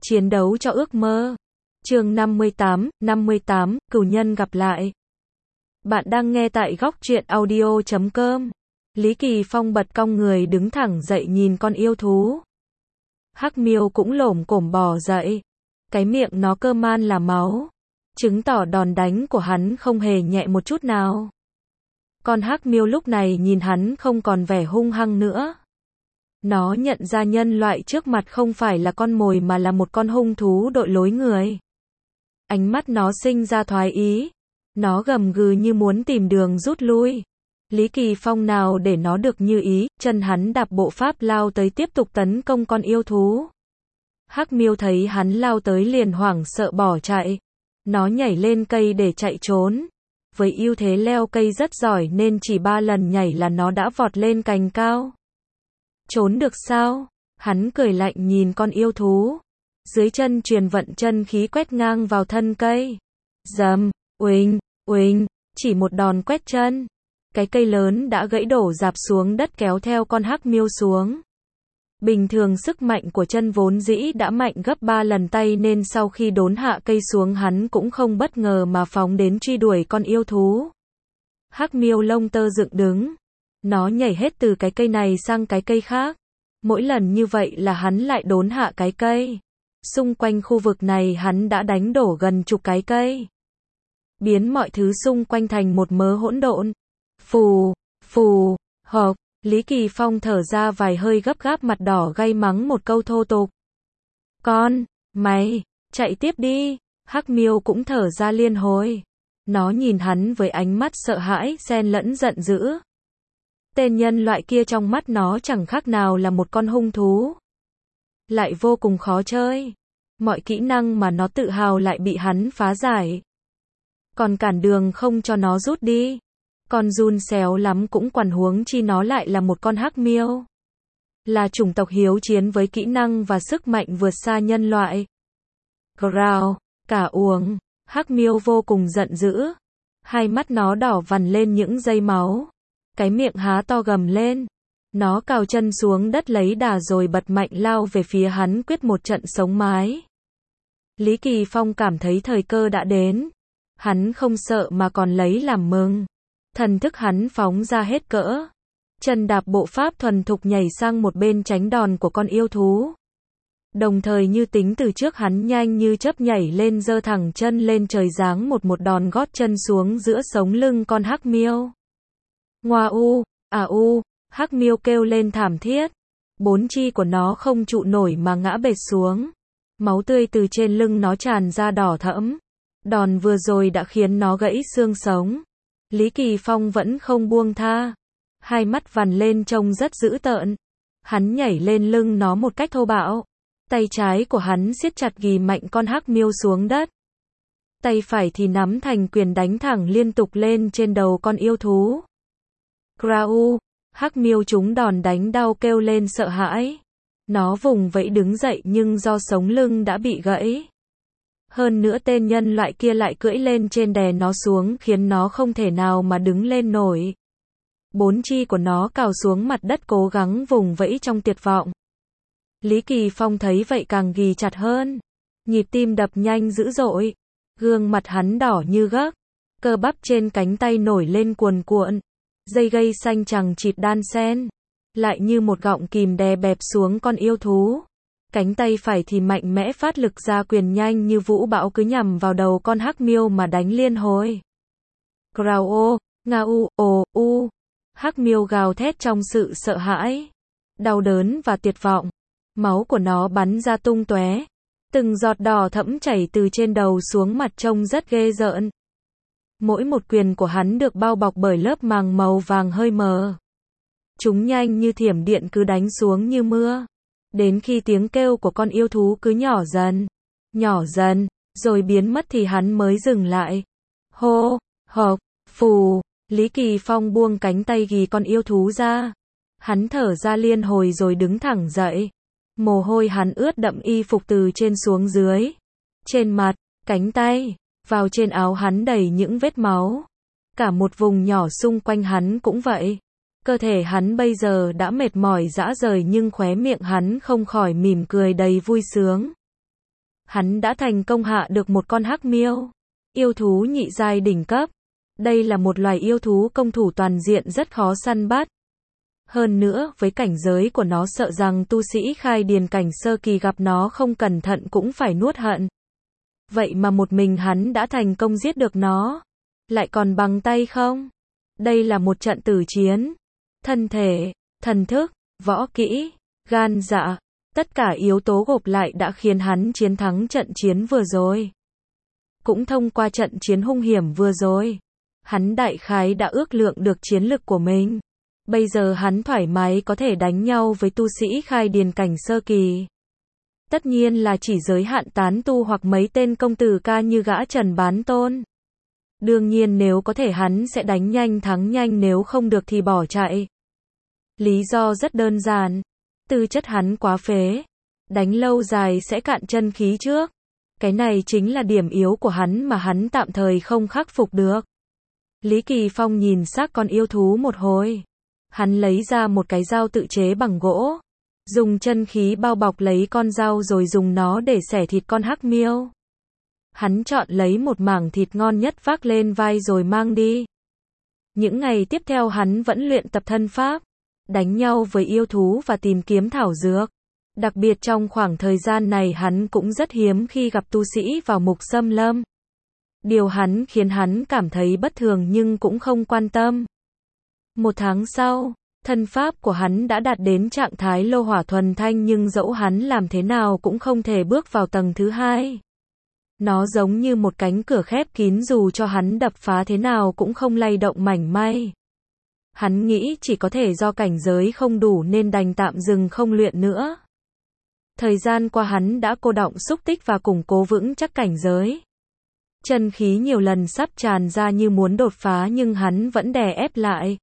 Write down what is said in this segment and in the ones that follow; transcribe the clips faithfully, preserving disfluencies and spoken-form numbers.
Chiến đấu cho ước mơ. Chương năm mươi tám, năm mươi tám, cửu nhân gặp lại. Bạn đang nghe tại góc truyện audio chấm com. Lý Kỳ Phong bật cong người đứng thẳng dậy nhìn con yêu thú. Hắc Miêu cũng lổm cổm bò dậy. Cái miệng nó cơ man là máu, chứng tỏ đòn đánh của hắn không hề nhẹ một chút nào. Con Hắc Miêu lúc này nhìn hắn không còn vẻ hung hăng nữa. Nó nhận ra nhân loại trước mặt không phải là con mồi mà là một con hung thú đội lối người. Ánh mắt nó sinh ra thoái ý. Nó gầm gừ như muốn tìm đường rút lui. Lý Kỳ Phong nào để nó được như ý, chân hắn đạp bộ pháp lao tới tiếp tục tấn công con yêu thú. Hắc Miêu thấy hắn lao tới liền hoảng sợ bỏ chạy. Nó nhảy lên cây để chạy trốn. Với ưu thế leo cây rất giỏi nên chỉ ba lần nhảy là nó đã vọt lên cành cao. Trốn được sao? Hắn cười lạnh nhìn con yêu thú. Dưới chân truyền vận chân khí quét ngang vào thân cây. Dầm, uỳnh, uỳnh, chỉ một đòn quét chân. Cái cây lớn đã gãy đổ rạp xuống đất kéo theo con Hắc Miêu xuống. Bình thường sức mạnh của chân vốn dĩ đã mạnh gấp ba lần tay nên sau khi đốn hạ cây xuống hắn cũng không bất ngờ mà phóng đến truy đuổi con yêu thú. Hắc Miêu lông tơ dựng đứng. Nó nhảy hết từ cái cây này sang cái cây khác. Mỗi lần như vậy là hắn lại đốn hạ cái cây. Xung quanh khu vực này hắn đã đánh đổ gần chục cái cây. Biến mọi thứ xung quanh thành một mớ hỗn độn. Phù, phù, hộc. Lý Kỳ Phong thở ra vài hơi gấp gáp mặt đỏ gay mắng một câu thô tục. Con, mày, chạy tiếp đi. Hắc Miêu cũng thở ra liên hồi. Nó nhìn hắn với ánh mắt sợ hãi xen lẫn giận dữ. Tên nhân loại kia trong mắt nó chẳng khác nào là một con hung thú. Lại vô cùng khó chơi. Mọi kỹ năng mà nó tự hào lại bị hắn phá giải. Còn cản đường không cho nó rút đi. Con giun xéo lắm cũng quằn huống chi nó lại là một con Hắc Miêu. Là chủng tộc hiếu chiến với kỹ năng và sức mạnh vượt xa nhân loại. Growl, cả uống. Hắc Miêu vô cùng giận dữ. Hai mắt nó đỏ vằn lên những dây máu. Cái miệng há to gầm lên. Nó cào chân xuống đất lấy đà rồi bật mạnh lao về phía hắn quyết một trận sống mái. Lý Kỳ Phong cảm thấy thời cơ đã đến. Hắn không sợ mà còn lấy làm mừng. Thần thức hắn phóng ra hết cỡ. Chân đạp bộ pháp thuần thục nhảy sang một bên tránh đòn của con yêu thú. Đồng thời như tính từ trước hắn nhanh như chớp nhảy lên giơ thẳng chân lên trời giáng một một đòn gót chân xuống giữa sống lưng con Hắc Miêu. Ngoa u, à u, Hắc Miêu kêu lên thảm thiết. Bốn chi của nó không trụ nổi mà ngã bệt xuống. Máu tươi từ trên lưng nó tràn ra đỏ thẫm. Đòn vừa rồi đã khiến nó gãy xương sống. Lý Kỳ Phong vẫn không buông tha. Hai mắt vằn lên trông rất dữ tợn. Hắn nhảy lên lưng nó một cách thô bạo. Tay trái của hắn siết chặt ghì mạnh con Hắc Miêu xuống đất. Tay phải thì nắm thành quyền đánh thẳng liên tục lên trên đầu con yêu thú. Grau, Hắc Miêu trúng đòn đánh đau kêu lên sợ hãi. Nó vùng vẫy đứng dậy nhưng do sống lưng đã bị gãy. Hơn nữa tên nhân loại kia lại cưỡi lên trên đè nó xuống khiến nó không thể nào mà đứng lên nổi. Bốn chi của nó cào xuống mặt đất cố gắng vùng vẫy trong tuyệt vọng. Lý Kỳ Phong thấy vậy càng ghì chặt hơn. Nhịp tim đập nhanh dữ dội. Gương mặt hắn đỏ như gấc. Cơ bắp trên cánh tay nổi lên cuồn cuộn. Dây gây xanh chằng chịt đan xen. Lại như một gọng kìm đè bẹp xuống con yêu thú. Cánh tay phải thì mạnh mẽ phát lực ra quyền nhanh như vũ bão cứ nhằm vào đầu con Hắc Miêu mà đánh liên hồi. Grào ô, nga u, ồ, u. Hắc Miêu gào thét trong sự sợ hãi, đau đớn và tuyệt vọng. Máu của nó bắn ra tung tóe. Từng giọt đỏ thẫm chảy từ trên đầu xuống mặt trông rất ghê rợn. Mỗi một quyền của hắn được bao bọc bởi lớp màng màu vàng hơi mờ. Chúng nhanh như thiểm điện cứ đánh xuống như mưa. Đến khi tiếng kêu của con yêu thú cứ nhỏ dần, nhỏ dần, rồi biến mất thì hắn mới dừng lại. Hô, hộc, phù, Lý Kỳ Phong buông cánh tay ghì con yêu thú ra. Hắn thở ra liên hồi rồi đứng thẳng dậy. Mồ hôi hắn ướt đậm y phục từ trên xuống dưới. Trên mặt, cánh tay, vào trên áo hắn đầy những vết máu. Cả một vùng nhỏ xung quanh hắn cũng vậy. Cơ thể hắn bây giờ đã mệt mỏi rã rời nhưng khóe miệng hắn không khỏi mỉm cười đầy vui sướng. Hắn đã thành công hạ được một con hắc miêu, yêu thú nhị giai đỉnh cấp. Đây là một loài yêu thú công thủ toàn diện rất khó săn bắt. Hơn nữa, với cảnh giới của nó sợ rằng tu sĩ khai điền cảnh sơ kỳ gặp nó không cẩn thận cũng phải nuốt hận. Vậy mà một mình hắn đã thành công giết được nó. Lại còn bằng tay không? Đây là một trận tử chiến. Thân thể, thần thức, võ kỹ, gan dạ, tất cả yếu tố gộp lại đã khiến hắn chiến thắng trận chiến vừa rồi. Cũng thông qua trận chiến hung hiểm vừa rồi, hắn đại khái đã ước lượng được chiến lực của mình. Bây giờ hắn thoải mái có thể đánh nhau với tu sĩ khai điền cảnh sơ kỳ. Tất nhiên là chỉ giới hạn tán tu hoặc mấy tên công tử ca như gã Trần Bán Tôn. Đương nhiên nếu có thể hắn sẽ đánh nhanh thắng nhanh, nếu không được thì bỏ chạy. Lý do rất đơn giản. Tư chất hắn quá phế. Đánh lâu dài sẽ cạn chân khí trước. Cái này chính là điểm yếu của hắn mà hắn tạm thời không khắc phục được. Lý Kỳ Phong nhìn xác con yêu thú một hồi. Hắn lấy ra một cái dao tự chế bằng gỗ. Dùng chân khí bao bọc lấy con dao rồi dùng nó để xẻ thịt con hắc miêu. Hắn chọn lấy một mảng thịt ngon nhất vác lên vai rồi mang đi. Những ngày tiếp theo hắn vẫn luyện tập thân pháp, đánh nhau với yêu thú và tìm kiếm thảo dược. Đặc biệt trong khoảng thời gian này hắn cũng rất hiếm khi gặp tu sĩ vào mục xâm lâm. Điều hắn khiến hắn cảm thấy bất thường nhưng cũng không quan tâm. Một tháng sau, thân pháp của hắn đã đạt đến trạng thái lô hỏa thuần thanh, nhưng dẫu hắn làm thế nào cũng không thể bước vào tầng thứ hai. Nó giống như một cánh cửa khép kín, dù cho hắn đập phá thế nào cũng không lay động mảy may. Hắn nghĩ chỉ có thể do cảnh giới không đủ nên đành tạm dừng không luyện nữa. Thời gian qua hắn đã cô đọng xúc tích và củng cố vững chắc cảnh giới. Chân khí nhiều lần sắp tràn ra như muốn đột phá nhưng hắn vẫn đè ép lại.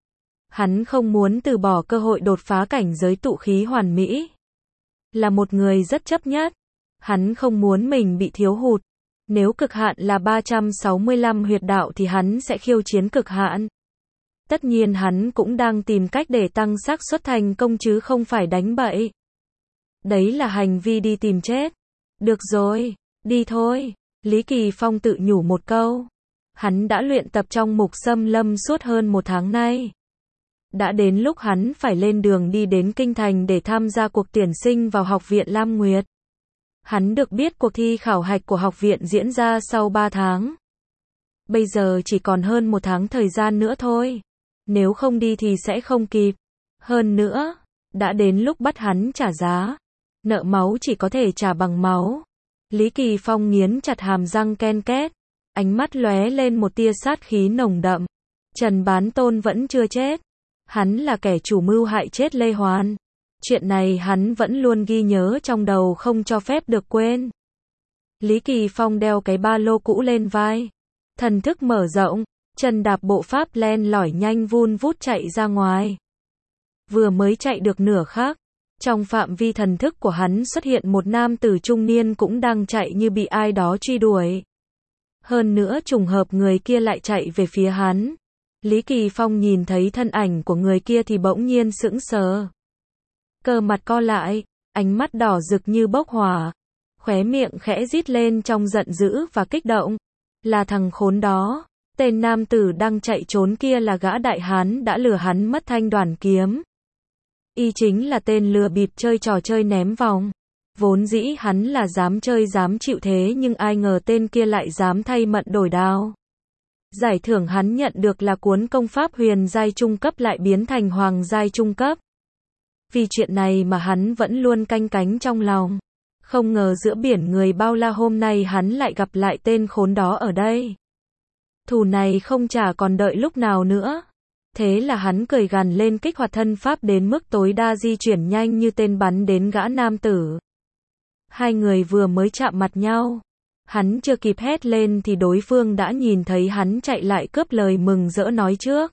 Hắn không muốn từ bỏ cơ hội đột phá cảnh giới tụ khí hoàn mỹ. Là một người rất chấp nhất. Hắn không muốn mình bị thiếu hụt. Nếu cực hạn là ba trăm sáu mươi lăm huyệt đạo thì hắn sẽ khiêu chiến cực hạn. Tất nhiên hắn cũng đang tìm cách để tăng xác suất thành công chứ không phải đánh bậy. Đấy là hành vi đi tìm chết. Được rồi, đi thôi. Lý Kỳ Phong tự nhủ một câu. Hắn đã luyện tập trong mục xâm lâm suốt hơn một tháng nay. Đã đến lúc hắn phải lên đường đi đến Kinh Thành để tham gia cuộc tuyển sinh vào Học viện Lam Nguyệt. Hắn được biết cuộc thi khảo hạch của học viện diễn ra sau ba tháng. Bây giờ chỉ còn hơn một tháng thời gian nữa thôi. Nếu không đi thì sẽ không kịp. Hơn nữa, đã đến lúc bắt hắn trả giá. Nợ máu chỉ có thể trả bằng máu. Lý Kỳ Phong nghiến chặt hàm răng ken két. Ánh mắt lóe lên một tia sát khí nồng đậm. Trần Bán Tôn vẫn chưa chết. Hắn là kẻ chủ mưu hại chết Lê Hoan. Chuyện này hắn vẫn luôn ghi nhớ trong đầu, không cho phép được quên. Lý Kỳ Phong đeo cái ba lô cũ lên vai. Thần thức mở rộng, chân đạp bộ pháp len lỏi nhanh vun vút chạy ra ngoài. Vừa mới chạy được nửa khắc, trong phạm vi thần thức của hắn xuất hiện một nam tử trung niên cũng đang chạy như bị ai đó truy đuổi. Hơn nữa trùng hợp người kia lại chạy về phía hắn. Lý Kỳ Phong nhìn thấy thân ảnh của người kia thì bỗng nhiên sững sờ. Cơ mặt co lại, ánh mắt đỏ rực như bốc hỏa. Khóe miệng khẽ rít lên trong giận dữ và kích động. Là thằng khốn đó. Tên nam tử đang chạy trốn kia là gã đại hán đã lừa hắn mất thanh đoàn kiếm. Y chính là tên lừa bịp chơi trò chơi ném vòng. Vốn dĩ hắn là dám chơi dám chịu thế nhưng ai ngờ tên kia lại dám thay mận đổi đao. Giải thưởng hắn nhận được là cuốn công pháp huyền giai trung cấp lại biến thành hoàng giai trung cấp. Vì chuyện này mà hắn vẫn luôn canh cánh trong lòng. Không ngờ giữa biển người bao la hôm nay hắn lại gặp lại tên khốn đó ở đây. Thù này không trả còn đợi lúc nào nữa. Thế là hắn cười gằn lên, kích hoạt thân pháp đến mức tối đa, di chuyển nhanh như tên bắn đến gã nam tử. Hai người vừa mới chạm mặt nhau. Hắn chưa kịp hét lên thì đối phương đã nhìn thấy hắn chạy lại cướp lời mừng rỡ nói trước.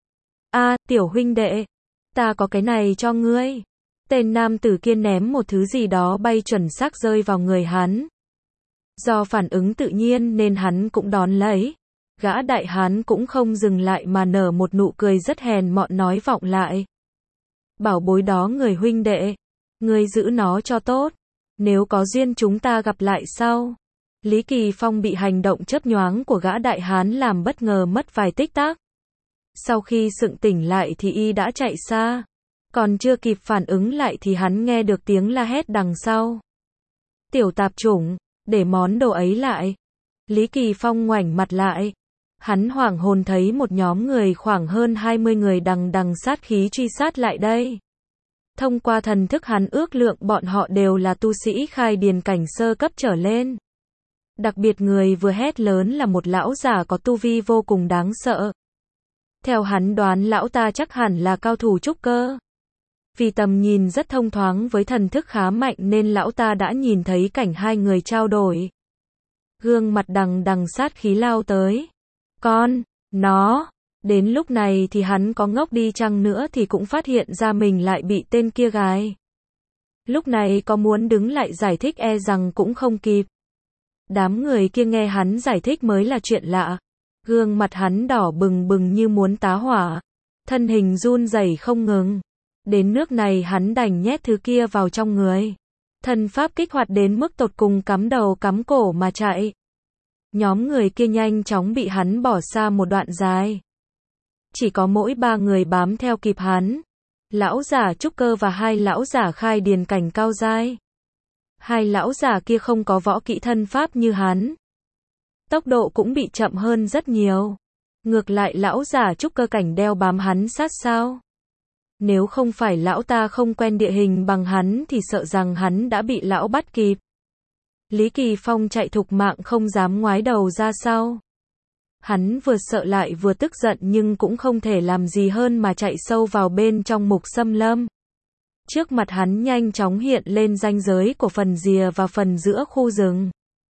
A, tiểu huynh đệ, ta có cái này cho ngươi. Tên nam tử kia ném một thứ gì đó bay chuẩn xác rơi vào người hắn. Do phản ứng tự nhiên nên hắn cũng đón lấy. Gã đại hán cũng không dừng lại mà nở một nụ cười rất hèn mọn nói vọng lại. Bảo bối đó người huynh đệ, ngươi giữ nó cho tốt. Nếu có duyên chúng ta gặp lại sau. Lý Kỳ Phong bị hành động chớp nhoáng của gã đại hán làm bất ngờ mất vài tích tắc. Sau khi sực tỉnh lại thì y đã chạy xa. Còn chưa kịp phản ứng lại thì hắn nghe được tiếng la hét đằng sau. Tiểu tạp chủng, để món đồ ấy lại. Lý Kỳ Phong ngoảnh mặt lại. Hắn hoảng hồn thấy một nhóm người khoảng hơn hai mươi người đằng đằng sát khí truy sát lại đây. Thông qua thần thức hắn ước lượng bọn họ đều là tu sĩ khai điền cảnh sơ cấp trở lên. Đặc biệt người vừa hét lớn là một lão già có tu vi vô cùng đáng sợ. Theo hắn đoán lão ta chắc hẳn là cao thủ trúc cơ. Vì tầm nhìn rất thông thoáng với thần thức khá mạnh nên lão ta đã nhìn thấy cảnh hai người trao đổi. Gương mặt đằng đằng sát khí lao tới. Con, nó, đến lúc này thì hắn có ngốc đi chăng nữa thì cũng phát hiện ra mình lại bị tên kia gài. Lúc này có muốn đứng lại giải thích e rằng cũng không kịp. Đám người kia nghe hắn giải thích mới là chuyện lạ. Gương mặt hắn đỏ bừng bừng như muốn tá hỏa. Thân hình run rẩy không ngừng. Đến nước này hắn đành nhét thứ kia vào trong người. Thần pháp kích hoạt đến mức tột cùng cắm đầu cắm cổ mà chạy. Nhóm người kia nhanh chóng bị hắn bỏ xa một đoạn dài. Chỉ có mỗi ba người bám theo kịp hắn. Lão giả trúc cơ và hai lão giả khai điền cảnh cao giai. Hai lão giả kia không có võ kỹ thân pháp như hắn. Tốc độ cũng bị chậm hơn rất nhiều. Ngược lại lão giả trúc cơ cảnh đeo bám hắn sát sao. Nếu không phải lão ta không quen địa hình bằng hắn thì sợ rằng hắn đã bị lão bắt kịp. Lý Kỳ Phong chạy thục mạng không dám ngoái đầu ra sau. Hắn vừa sợ lại vừa tức giận nhưng cũng không thể làm gì hơn mà chạy sâu vào bên trong mục xâm lâm. Trước mặt hắn nhanh chóng hiện lên ranh giới của phần rìa và phần giữa khu rừng.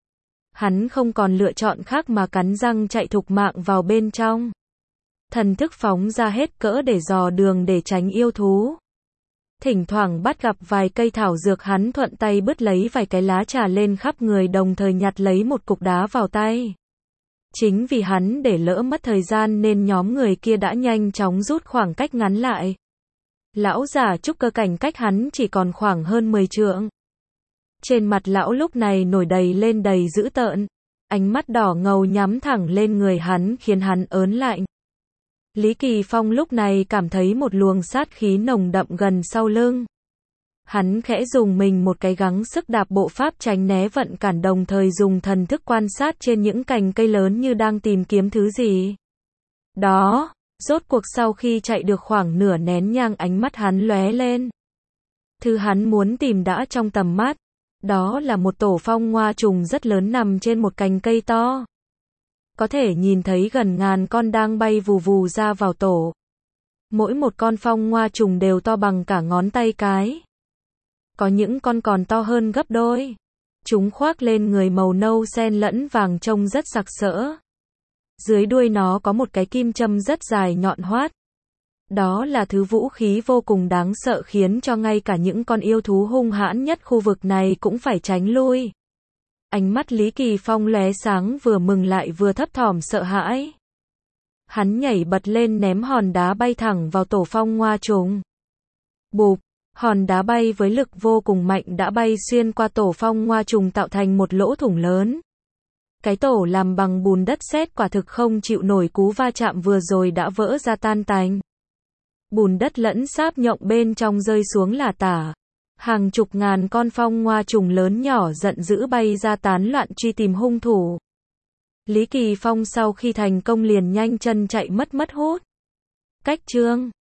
Hắn không còn lựa chọn khác mà cắn răng chạy thục mạng vào bên trong. Thần thức phóng ra hết cỡ để dò đường để tránh yêu thú. Thỉnh thoảng bắt gặp vài cây thảo dược hắn thuận tay bứt lấy vài cái lá trà lên khắp người đồng thời nhặt lấy một cục đá vào tay. Chính vì hắn để lỡ mất thời gian nên nhóm người kia đã nhanh chóng rút khoảng cách ngắn lại. Lão giả trúc cơ cảnh cách hắn chỉ còn khoảng hơn mười trượng. Trên mặt lão lúc này nổi đầy lên đầy dữ tợn. Ánh mắt đỏ ngầu nhắm thẳng lên người hắn khiến hắn ớn lạnh. Lý Kỳ Phong lúc này cảm thấy một luồng sát khí nồng đậm gần sau lưng. Hắn khẽ dùng mình một cái gắng sức đạp bộ pháp tránh né vận cản đồng thời dùng thần thức quan sát trên những cành cây lớn như đang tìm kiếm thứ gì. Đó, rốt cuộc sau khi chạy được khoảng nửa nén nhang ánh mắt hắn lóe lên. Thứ hắn muốn tìm đã trong tầm mắt. Đó là một tổ phong hoa trùng rất lớn nằm trên một cành cây to. Có thể nhìn thấy gần ngàn con đang bay vù vù ra vào tổ. Mỗi một con phong hoa trùng đều to bằng cả ngón tay cái. Có những con còn to hơn gấp đôi. Chúng khoác lên người màu nâu xen lẫn vàng trông rất sặc sỡ. Dưới đuôi nó có một cái kim châm rất dài nhọn hoắt. Đó là thứ vũ khí vô cùng đáng sợ khiến cho ngay cả những con yêu thú hung hãn nhất khu vực này cũng phải tránh lui. Ánh mắt Lý Kỳ Phong lóe sáng vừa mừng lại vừa thấp thỏm sợ hãi. Hắn nhảy bật lên ném hòn đá bay thẳng vào tổ phong hoa trùng. Bụp, hòn đá bay với lực vô cùng mạnh đã bay xuyên qua tổ phong hoa trùng tạo thành một lỗ thủng lớn. Cái tổ làm bằng bùn đất sét quả thực không chịu nổi cú va chạm vừa rồi đã vỡ ra tan tành. Bùn đất lẫn sáp nhộng bên trong rơi xuống lả tả. Hàng chục ngàn con phong hoa trùng lớn nhỏ giận dữ bay ra tán loạn truy tìm hung thủ. Lý Kỳ Phong sau khi thành công liền nhanh chân chạy mất mất hút. Cách chương